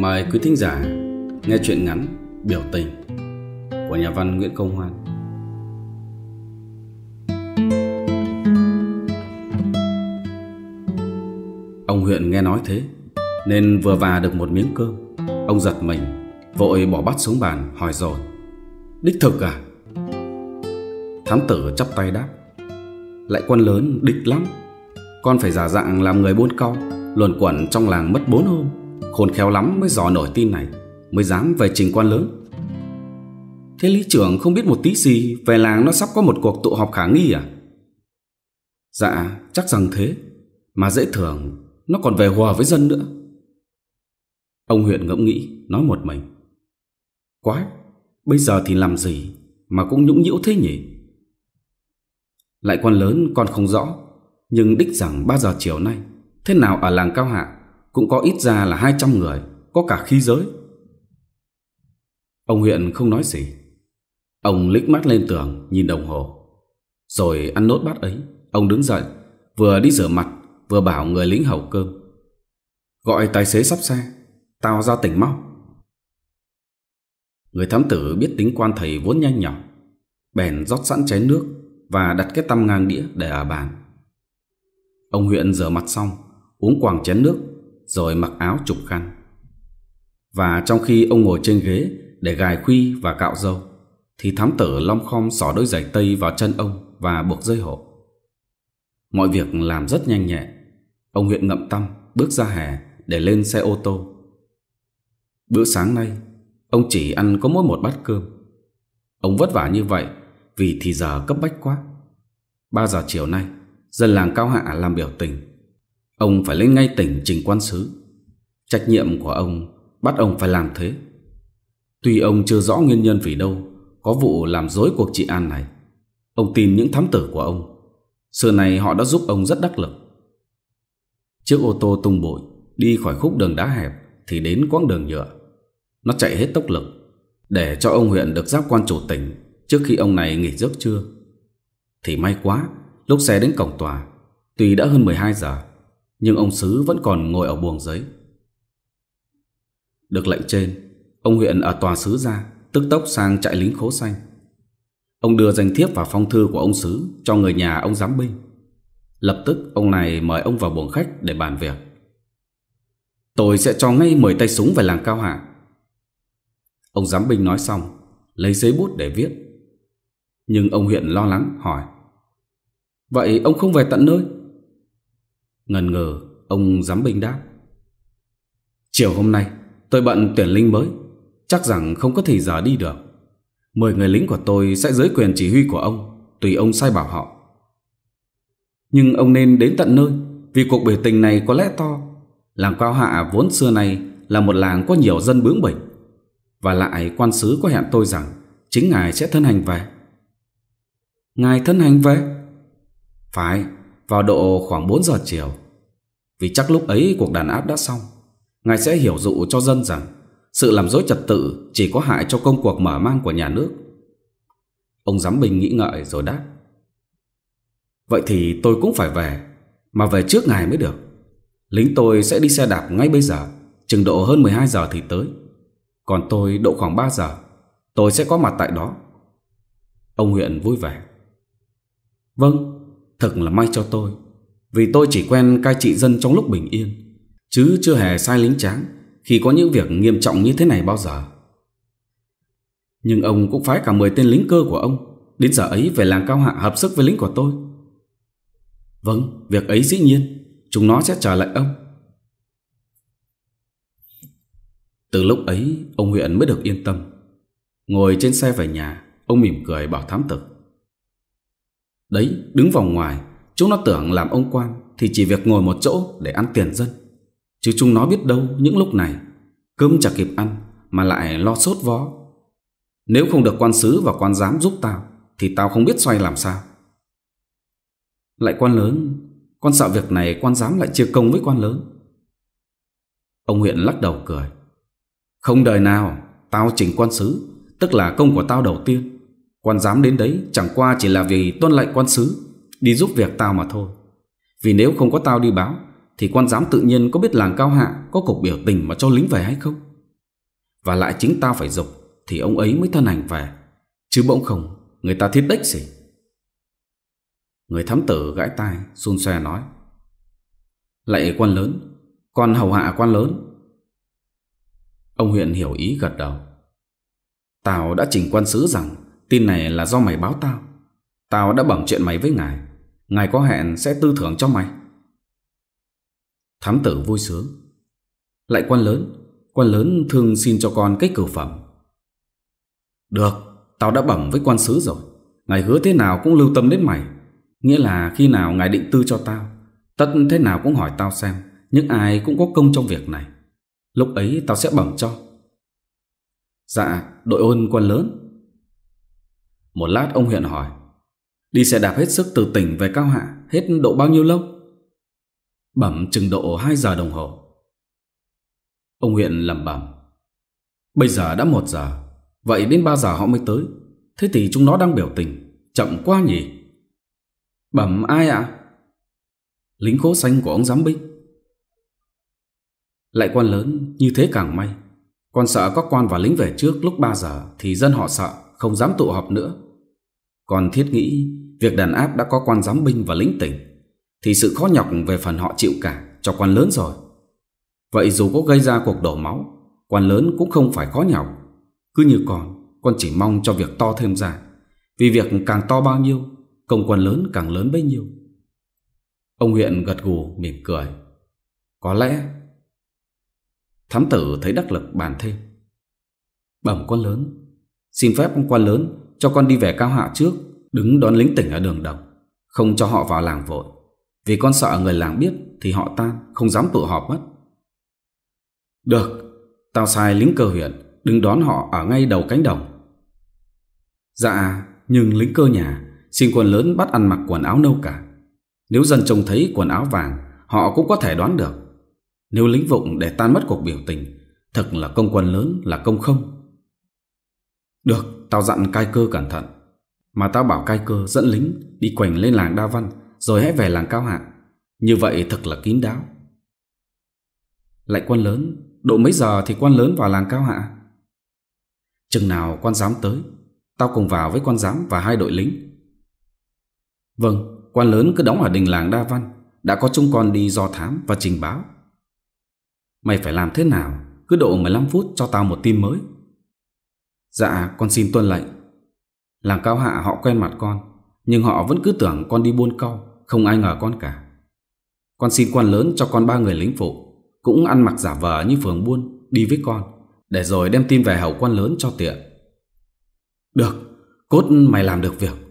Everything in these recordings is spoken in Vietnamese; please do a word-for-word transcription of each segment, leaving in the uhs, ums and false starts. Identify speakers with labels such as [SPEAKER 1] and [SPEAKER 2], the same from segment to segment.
[SPEAKER 1] Mời quý thính giả nghe truyện ngắn Biểu Tình của nhà văn Nguyễn Công Hoan. Ông Huyện nghe nói thế nên vừa và được một miếng cơm, ông giật mình, vội bỏ bát xuống bàn hỏi dồn: "Đích thực à?" Thám tử chắp tay đáp: "Lại quan lớn đích lắm. Con phải giả dạng làm người buôn cau, luẩn quẩn trong làng mất bốn hôm, khôn khéo lắm mới dò nổi tin này, mới dám về trình quan lớn." "Thế lý trưởng không biết một tí gì về làng nó sắp có một cuộc tụ họp khả nghi à?" "Dạ chắc rằng thế, mà dễ thường nó còn về hòa với dân nữa." Ông Huyện ngẫm nghĩ, nói một mình: "Quái, bây giờ thì làm gì mà cũng nhũng nhiễu thế nhỉ?" "Lại quan lớn con không rõ, nhưng đích rằng ba giờ chiều nay thế nào ở làng Cao Hạ cũng có ít ra là hai trăm người, có cả khí giới." Ông Huyện không nói gì. Ông lích mắt lên tường nhìn đồng hồ, rồi ăn nốt bát ấy. Ông đứng dậy, vừa đi rửa mặt vừa bảo người lính hầu cơm: "Gọi tài xế sắp xe, tao ra tỉnh mau." Người thám tử biết tính quan thầy vốn nhanh nhảu, bèn rót sẵn chén nước và đặt cái tăm ngang đĩa để ở bàn. Ông Huyện rửa mặt xong, uống quàng chén nước, rồi mặc áo trùm khăn. Và trong khi ông ngồi trên ghế để gài khuy và cạo râu, thì thám tử lom khom xỏ đôi giày tây vào chân ông và buộc dây hộ. Mọi việc làm rất nhanh nhẹ. Ông Huyện ngậm tăm bước ra hè để lên xe ô tô. Bữa sáng nay ông chỉ ăn có mỗi một bát cơm. Ông vất vả như vậy vì thì giờ cấp bách quá. Ba giờ chiều nay dân làng Cao Hạ làm biểu tình. Ông phải lên ngay tỉnh trình quan sứ. Trách nhiệm của ông bắt ông phải làm thế. Tuy ông chưa rõ nguyên nhân vì đâu có vụ làm rối cuộc trị an này, ông tin những thám tử của ông. Xưa này họ đã giúp ông rất đắc lực. Chiếc ô tô tung bụi đi khỏi khúc đường đá hẹp thì đến quãng đường nhựa. Nó chạy hết tốc lực để cho ông Huyện được giáp quan chủ tỉnh trước khi ông này nghỉ giấc trưa. Thì may quá, lúc xe đến cổng tòa, tuy đã hơn mười hai giờ, nhưng ông sứ vẫn còn ngồi ở buồng giấy. Được lệnh trên, ông Huyện ở tòa sứ ra, tức tốc sang trại lính Khố Xanh. Ông đưa danh thiếp và phong thư của ông sứ cho người nhà ông giám binh. Lập tức ông này mời ông vào buồng khách để bàn việc. "Tôi sẽ cho ngay mười tay súng về làng Cao Hạ." Ông giám binh nói xong, lấy giấy bút để viết. Nhưng ông Huyện lo lắng hỏi: "Vậy ông không về tận nơi?" Ngần ngừ, ông giám binh đáp: "Chiều hôm nay tôi bận tuyển lính mới, chắc rằng không có thì giờ đi được. Mười người lính của tôi sẽ dưới quyền chỉ huy của ông, tùy ông sai bảo họ." "Nhưng ông nên đến tận nơi, vì cuộc biểu tình này có lẽ to. Làng Cao Hạ vốn xưa này là một làng có nhiều dân bướng bỉnh. Và lại quan sứ có hẹn tôi rằng chính ngài sẽ thân hành về." "Ngài thân hành về?" "Phải, vào độ khoảng bốn giờ chiều. Vì chắc lúc ấy cuộc đàn áp đã xong. Ngài sẽ hiểu dụ cho dân rằng sự làm rối trật tự chỉ có hại cho công cuộc mở mang của nhà nước." Ông giám binh nghĩ ngợi rồi đáp: "Vậy thì tôi cũng phải về, mà về trước ngài mới được. Lính tôi sẽ đi xe đạp ngay bây giờ, chừng độ hơn mười hai giờ thì tới. Còn tôi độ khoảng ba giờ, tôi sẽ có mặt tại đó." Ông Huyện vui vẻ: "Vâng, thật là may cho tôi, vì tôi chỉ quen cai trị dân trong lúc bình yên, chứ chưa hề sai lính tráng khi có những việc nghiêm trọng như thế này bao giờ." "Nhưng ông cũng phái cả mười tên lính cơ của ông đến giờ ấy về làng Cao Hạ hợp sức với lính của tôi." "Vâng, việc ấy dĩ nhiên, chúng nó sẽ chờ lệnh ông." Từ lúc ấy ông Huyện mới được yên tâm. Ngồi trên xe về nhà, ông mỉm cười bảo thám tử: "Đấy, đứng vòng ngoài, chúng nó tưởng làm ông quan thì chỉ việc ngồi một chỗ để ăn tiền dân. Chứ chúng nó biết đâu những lúc này cơm chả kịp ăn mà lại lo sốt vó. Nếu không được quan sứ và quan giám giúp tao thì tao không biết xoay làm sao." "Lại quan lớn, con sợ việc này quan giám lại chia công với quan lớn." Ông Huyện lắc đầu cười: "Không đời nào, tao chỉnh quan sứ, tức là công của tao đầu tiên. Quan giám đến đấy chẳng qua chỉ là vì tuân lệnh quan sứ, đi giúp việc tao mà thôi. Vì nếu không có tao đi báo thì quan giám tự nhiên có biết làng Cao Hạ có cuộc biểu tình mà cho lính về hay không?" và lại chính tao phải giục thì ông ấy mới thân hành về, chứ bỗng không người ta thiết đếch gì. Người thám tử gãi tai xun xoe nói: Lạy quan lớn, con hầu hạ quan lớn. Ông huyện hiểu ý gật đầu. Tao đã trình quan sứ rằng tin này là do mày báo tao. Tao đã bẩm chuyện mày với ngài. Ngài có hẹn sẽ tư thưởng cho mày. Thám tử vui sướng: Lạy quan lớn, quan lớn thương xin cho con cái cửu phẩm. Được, tao đã bẩm với quan sứ rồi. Ngài hứa thế nào cũng lưu tâm đến mày. Nghĩa là khi nào ngài định tư cho tao, tất thế nào cũng hỏi tao xem những ai cũng có công trong việc này. Lúc ấy tao sẽ bẩm cho. Dạ, đội ơn quan lớn. Một lát ông huyện hỏi: Đi xe đạp hết sức từ tỉnh về Cao Hạ hết độ bao nhiêu lâu? Bẩm chừng độ hai giờ đồng hồ. Ông huyện lẩm bẩm: Bây giờ đã một giờ, vậy đến ba giờ họ mới tới. Thế thì chúng nó đang biểu tình, chậm quá nhỉ? Bẩm ai ạ? Lính khố xanh của ông giám binh. Lại quan lớn, như thế càng may. Con sợ có quan và lính về trước lúc ba giờ thì dân họ sợ, không dám tụ họp nữa. Còn thiết nghĩ việc đàn áp đã có quan giám binh và lính tỉnh thì sự khó nhọc về phần họ chịu cả cho quan lớn rồi. Vậy dù có gây ra cuộc đổ máu, quan lớn cũng không phải khó nhọc. Cứ như con, con chỉ mong cho việc to thêm ra, vì việc càng to bao nhiêu, công quan lớn càng lớn bấy nhiêu. Ông huyện gật gù mỉm cười: Có lẽ. Thám tử thấy đắc lực bàn thêm: Bẩm quan lớn, xin phép quan lớn cho con đi về Cao Hạ trước, đứng đón lính tỉnh ở đường đồng, không cho họ vào làng vội, vì con sợ người làng biết thì họ tan, không dám tụ họp mất. Được, tao sai lính cơ huyện đứng đón họ ở ngay đầu cánh đồng. Dạ, nhưng lính cơ nhà xin quan lớn bắt ăn mặc quần áo nâu cả. Nếu dân trông thấy quần áo vàng, họ cũng có thể đoán được. Nếu lính vụng để tan mất cuộc biểu tình, thật là công quan lớn là công không. Được, tao dặn cai cơ cẩn thận. Mà tao bảo cai cơ dẫn lính đi quanh lên làng Đa Văn, rồi hãy về làng Cao Hạ. Như vậy thật là kín đáo. Lại quan lớn, độ mấy giờ thì quan lớn vào làng Cao Hạ? Chừng nào quan giám tới, tao cùng vào với quan giám và hai đội lính. Vâng, quan lớn cứ đóng ở đình làng Đa Văn. Đã có chúng con đi do thám và trình báo. Mày phải làm thế nào? Cứ độ mười lăm phút cho tao một tin mới. Dạ, con xin tuân lệnh. Làng Cao Hạ họ quen mặt con, nhưng họ vẫn cứ tưởng con đi buôn cau, không ai ngờ con cả. Con xin quan lớn cho con ba người lính phụ, cũng ăn mặc giả vờ như phường buôn, đi với con, để rồi đem tin về hầu quan lớn cho tiện. Được, cốt mày làm được việc.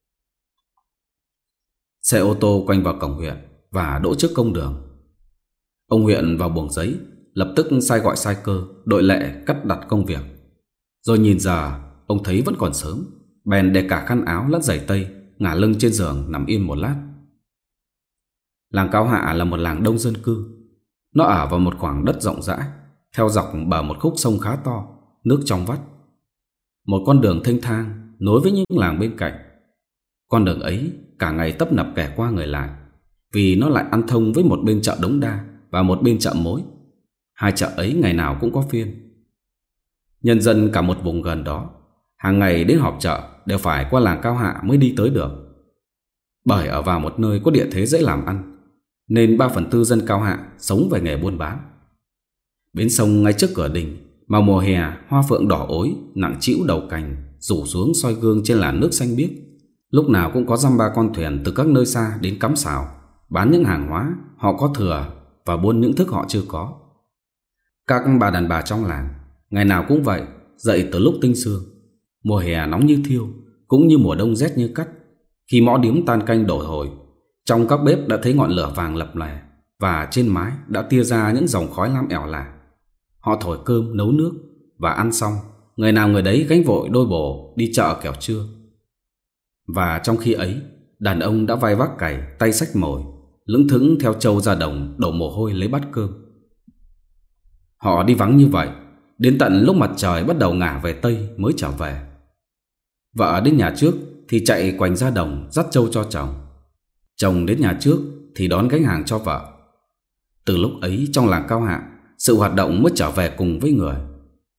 [SPEAKER 1] Xe ô tô quanh vào cổng huyện và đỗ trước công đường. Ông huyện vào buồng giấy, lập tức sai gọi sai cơ, đội lệ cắt đặt công việc. Rồi nhìn giờ, ông thấy vẫn còn sớm, bèn để cả khăn áo lẫn giày tây, ngả lưng trên giường nằm yên một lát. Làng Cao Hạ là một làng đông dân cư. Nó ở vào một khoảng đất rộng rãi, theo dọc bờ một khúc sông khá to, nước trong vắt. Một con đường thênh thang nối với những làng bên cạnh. Con đường ấy cả ngày tấp nập kẻ qua người lại, vì nó lại ăn thông với một bên chợ Đống Đa và một bên chợ Mối. Hai chợ ấy ngày nào cũng có phiên. Nhân dân cả một vùng gần đó hàng ngày đến họp chợ đều phải qua làng Cao Hạ mới đi tới được. Bởi ở vào một nơi có địa thế dễ làm ăn, nên ba phần tư dân Cao Hạ sống về nghề buôn bán. Bến sông ngay trước cửa đình, mà mùa hè hoa phượng đỏ ối nặng trĩu đầu cành rủ xuống soi gương trên làn nước xanh biếc. Lúc nào cũng có dăm ba con thuyền từ các nơi xa đến cắm sào, bán những hàng hóa họ có thừa và buôn những thức họ chưa có. Các bà đàn bà trong làng ngày nào cũng vậy, dậy từ lúc tinh sương. Mùa hè nóng như thiêu, cũng như mùa đông rét như cắt. Khi mõ điếm tan canh đổ hồi, trong các bếp đã thấy ngọn lửa vàng lập lè, và trên mái đã tia ra những dòng khói lam ẻo lả. Họ thổi cơm nấu nước, và ăn xong người nào người đấy gánh vội đôi bổ đi chợ kẻo trưa. Và trong khi ấy, đàn ông đã vai vác cày, tay xách mồi, lững thững theo trâu ra đồng đổ mồ hôi lấy bát cơm. Họ đi vắng như vậy đến tận lúc mặt trời bắt đầu ngả về tây mới trở về. Vợ đến nhà trước thì chạy quanh ra đồng dắt trâu cho chồng. Chồng đến nhà trước thì đón gánh hàng cho vợ. Từ lúc ấy trong làng Cao Hạ, sự hoạt động mới trở về cùng với người.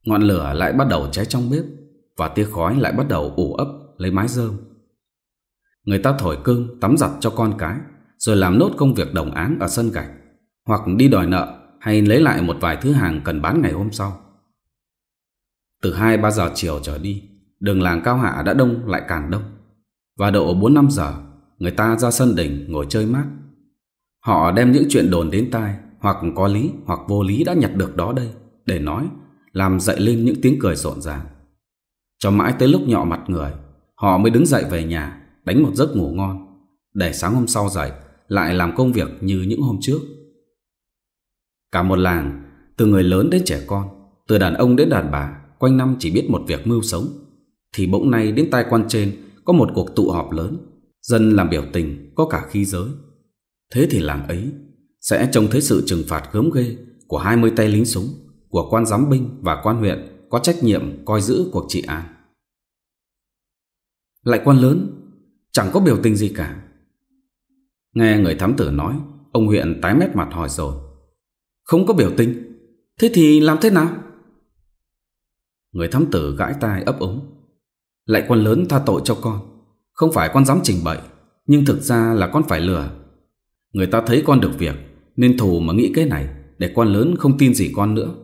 [SPEAKER 1] Ngọn lửa lại bắt đầu cháy trong bếp, và tia khói lại bắt đầu ủ ấp lấy mái rơm. Người ta thổi cơm, tắm giặt cho con cái, rồi làm nốt công việc đồng áng ở sân gạch, hoặc đi đòi nợ hay lấy lại một vài thứ hàng cần bán ngày hôm sau. Từ hai ba giờ chiều trở đi, đường làng Cao Hạ đã đông lại càng đông, và độ bốn năm giờ người ta ra sân đình ngồi chơi mát. Họ đem những chuyện đồn đến tai, hoặc có lý hoặc vô lý đã nhặt được đó đây, để nói, làm dậy lên những tiếng cười rộn ràng. Cho mãi tới lúc nhọ mặt người, họ mới đứng dậy về nhà, đánh một giấc ngủ ngon, để sáng hôm sau dậy lại làm công việc như những hôm trước. Cả một làng, từ người lớn đến trẻ con, từ đàn ông đến đàn bà, quanh năm chỉ biết một việc mưu sống, thì bỗng nay đến tai quan trên có một cuộc tụ họp lớn, dân làm biểu tình, có cả khí giới. Thế thì làng ấy sẽ trông thấy sự trừng phạt gớm ghê của hai mươi tay lính súng, của quan giám binh và quan huyện có trách nhiệm coi giữ cuộc trị an. Lại quan lớn, chẳng có biểu tình gì cả. Nghe người thám tử nói, ông huyện tái mét mặt hỏi rồi. Không có biểu tình? Thế thì làm thế nào? Người thám tử gãi tai ấp úng. Lại quan lớn tha tội cho con. Không phải con dám trình bậy, nhưng thực ra là con phải lừa. Người ta thấy con được việc, nên thù mà nghĩ cái này, để quan lớn không tin gì con nữa.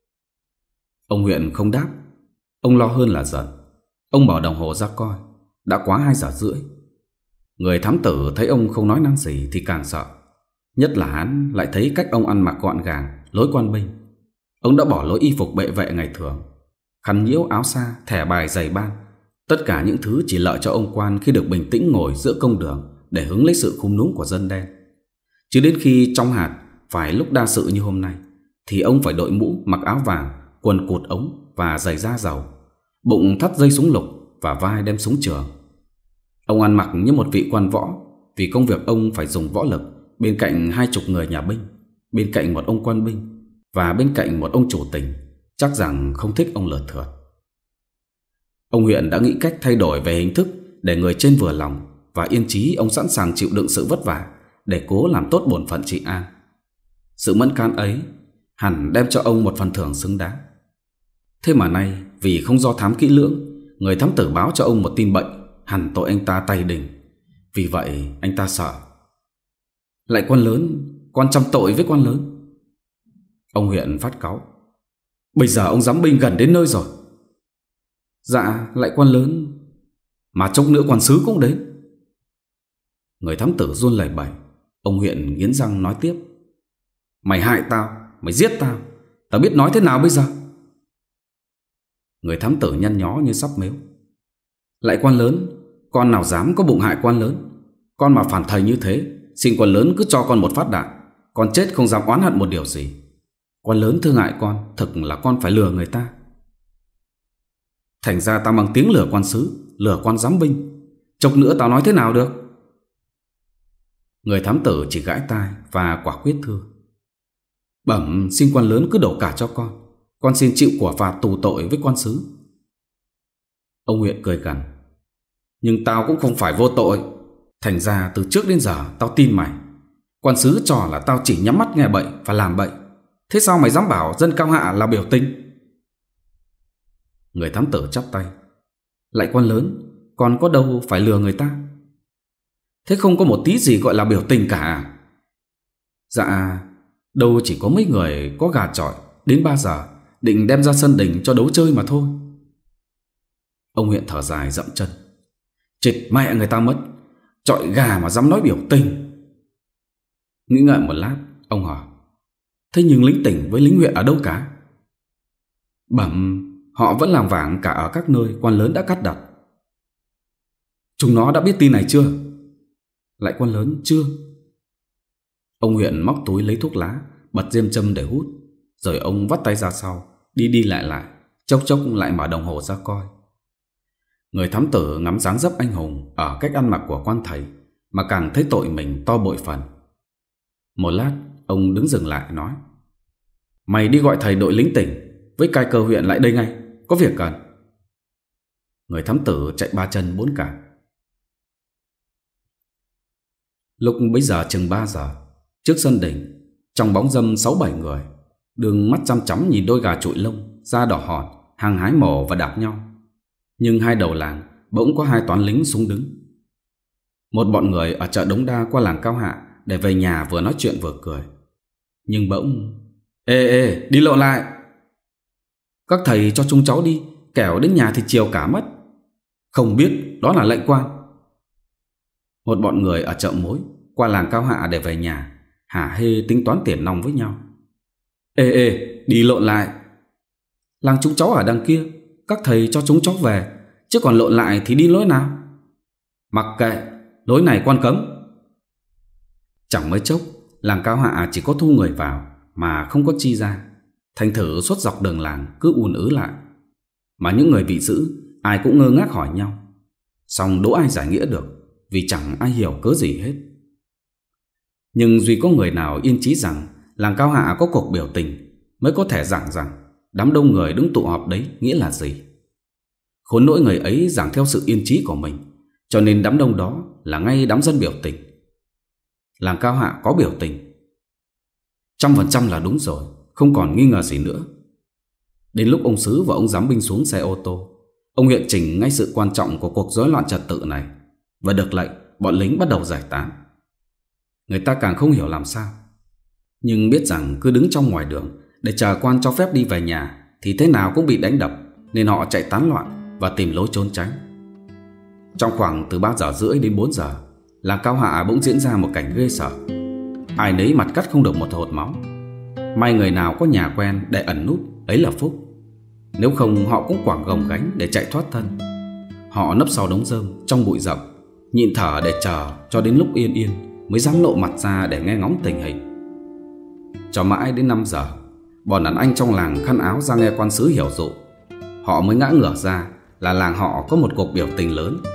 [SPEAKER 1] Ông huyện không đáp. Ông lo hơn là giận. Ông bỏ đồng hồ ra coi, đã quá hai giờ rưỡi. Người thám tử thấy ông không nói năng gì thì càng sợ. Nhất là hắn lại thấy cách ông ăn mặc gọn gàng, lối quan binh. Ông đã bỏ lối y phục bệ vệ ngày thường, khăn nhiễu, áo sa, thẻ bài, giày ban. Tất cả những thứ chỉ lợi cho ông quan khi được bình tĩnh ngồi giữa công đường để hứng lấy sự khúm núm của dân đen. Chứ đến khi trong hạt, phải lúc đa sự như hôm nay, thì ông phải đội mũ, mặc áo vàng, quần cụt ống và giày da dầu, bụng thắt dây súng lục và vai đem súng trường. Ông ăn mặc như một vị quan võ, vì công việc ông phải dùng võ lực bên cạnh hai chục người nhà binh, bên cạnh một ông quan binh và bên cạnh một ông chủ tỉnh, chắc rằng không thích ông lượt thượt. Ông huyện đã nghĩ cách thay đổi về hình thức để người trên vừa lòng, và yên chí ông sẵn sàng chịu đựng sự vất vả để cố làm tốt bổn phận trị an. Sự mẫn cán ấy hẳn đem cho ông một phần thưởng xứng đáng. Thế mà nay, vì không do thám kỹ lưỡng, người thám tử báo cho ông một tin bệnh, hẳn tội anh ta tay đình. Vì vậy anh ta sợ. Lại quan lớn, con trăm tội với quan lớn. Ông huyện phát cáu. Bây giờ ông giám binh gần đến nơi rồi. Dạ, lại quan lớn, mà chốc nữa quan sứ cũng đến. Người thám tử run lẩy bẩy. Ông huyện nghiến răng nói tiếp. Mày hại tao, mày giết tao, tao biết nói thế nào bây giờ? Người thám tử nhăn nhó như sắp mếu. Lại quan lớn, con nào dám có bụng hại quan lớn. Con mà phản thầy như thế, xin quan lớn cứ cho con một phát đạn, con chết không dám oán hận một điều gì. Quan lớn thương hại con, thực là con phải lừa người ta. Thành ra tao mang tiếng lừa quan sứ, lừa quan giám binh, chốc nữa tao nói thế nào được? Người thám tử chỉ gãi tai và quả quyết thưa. Bẩm xin quan lớn cứ đổ cả cho con, con xin chịu quả phạt tù tội với quan sứ. Ông huyện cười gằn. Nhưng tao cũng không phải vô tội. Thành ra từ trước đến giờ tao tin mày. Quan sứ cho là tao chỉ nhắm mắt nghe bậy và làm bậy. Thế sao mày dám bảo dân Cao Hạ là biểu tình? Người thám tử chắp tay. Lại quan lớn, con có đâu phải lừa người ta. Thế không có một tí gì gọi là biểu tình cả. Dạ, đâu chỉ có mấy người có gà chọi đến ba giờ định đem ra sân đình cho đấu chơi mà thôi. Ông huyện thở dài dậm chân. Chết mẹ người ta mất, chọi gà mà dám nói biểu tình. Nghĩ ngợi một lát, ông hỏi. Thế nhưng lính tỉnh với lính huyện ở đâu cả? Bẩm, họ vẫn làm vàng cả ở các nơi quan lớn đã cắt đặt. Chúng nó đã biết tin này chưa? Lại quan lớn, chưa. Ông huyện móc túi lấy thuốc lá, bật diêm châm để hút. Rồi ông vắt tay ra sau, đi đi lại lại, chốc chốc lại mở đồng hồ ra coi. Người thám tử ngắm dáng dấp anh hùng ở cách ăn mặc của quan thầy mà càng thấy tội mình to bội phần. Một lát, ông đứng dừng lại nói. Mày đi gọi thầy đội lính tỉnh với cai cờ huyện lại đây ngay, có việc cần. Người thám tử chạy ba chân bốn cẳng. Lúc bấy giờ chừng ba giờ, trước sân đỉnh, trong bóng râm sáu bảy người, đường mắt chăm chăm nhìn đôi gà trụi lông da đỏ hòn, hăng hái mổ và đạp nhau. Nhưng hai đầu làng bỗng có hai toán lính súng đứng. Một bọn người ở chợ Đống Đa qua làng Cao Hạ để về nhà vừa nói chuyện vừa cười. Nhưng bỗng: Ê ê, đi lộ lại! Các thầy cho chúng cháu đi, kẻo đến nhà thì chiều cả mất. Không biết, đó là lệnh quan. Một bọn người ở chợ Mối qua làng Cao Hạ để về nhà hả hê tính toán tiền nong với nhau. Ê ê, đi lộn lại! Làng chúng cháu ở đằng kia, các thầy cho chúng cháu về, chứ còn lộn lại thì đi lối nào? Mặc kệ, lối này quan cấm. Chẳng mấy chốc, làng Cao Hạ chỉ có thu người vào mà không có chi ra. Thành thử suốt dọc đường làng cứ ùn ứ lại. Mà những người bị giữ ai cũng ngơ ngác hỏi nhau, song đố ai giải nghĩa được, vì chẳng ai hiểu cớ gì hết. Nhưng duy có người nào yên chí rằng làng Cao Hạ có cuộc biểu tình mới có thể giảng rằng đám đông người đứng tụ họp đấy nghĩa là gì. Khốn nỗi người ấy giảng theo sự yên chí của mình, cho nên đám đông đó là ngay đám dân biểu tình. Làng Cao Hạ có biểu tình, trăm phần trăm là đúng rồi, không còn nghi ngờ gì nữa. Đến lúc ông Sứ và ông giám binh xuống xe ô tô, ông huyện trình ngay sự quan trọng của cuộc rối loạn trật tự này và được lệnh bọn lính bắt đầu giải tán. Người ta càng không hiểu làm sao, nhưng biết rằng cứ đứng trong ngoài đường để chờ quan cho phép đi về nhà thì thế nào cũng bị đánh đập, nên họ chạy tán loạn và tìm lối trốn tránh. Trong khoảng từ ba giờ rưỡi đến bốn giờ, làng Cao Hạ bỗng diễn ra một cảnh ghê sợ. Ai nấy mặt cắt không được một hột máu. May người nào có nhà quen để ẩn núp ấy là phúc, nếu không họ cũng quẳng gồng gánh để chạy thoát thân. Họ nấp sau đống rơm trong bụi rậm, nhịn thở để chờ cho đến lúc yên yên mới dám lộ mặt ra để nghe ngóng tình hình. Cho mãi đến năm giờ, bọn đàn anh trong làng khăn áo ra nghe quan sứ hiểu dụ. Họ mới ngã ngửa ra là làng họ có một cuộc biểu tình lớn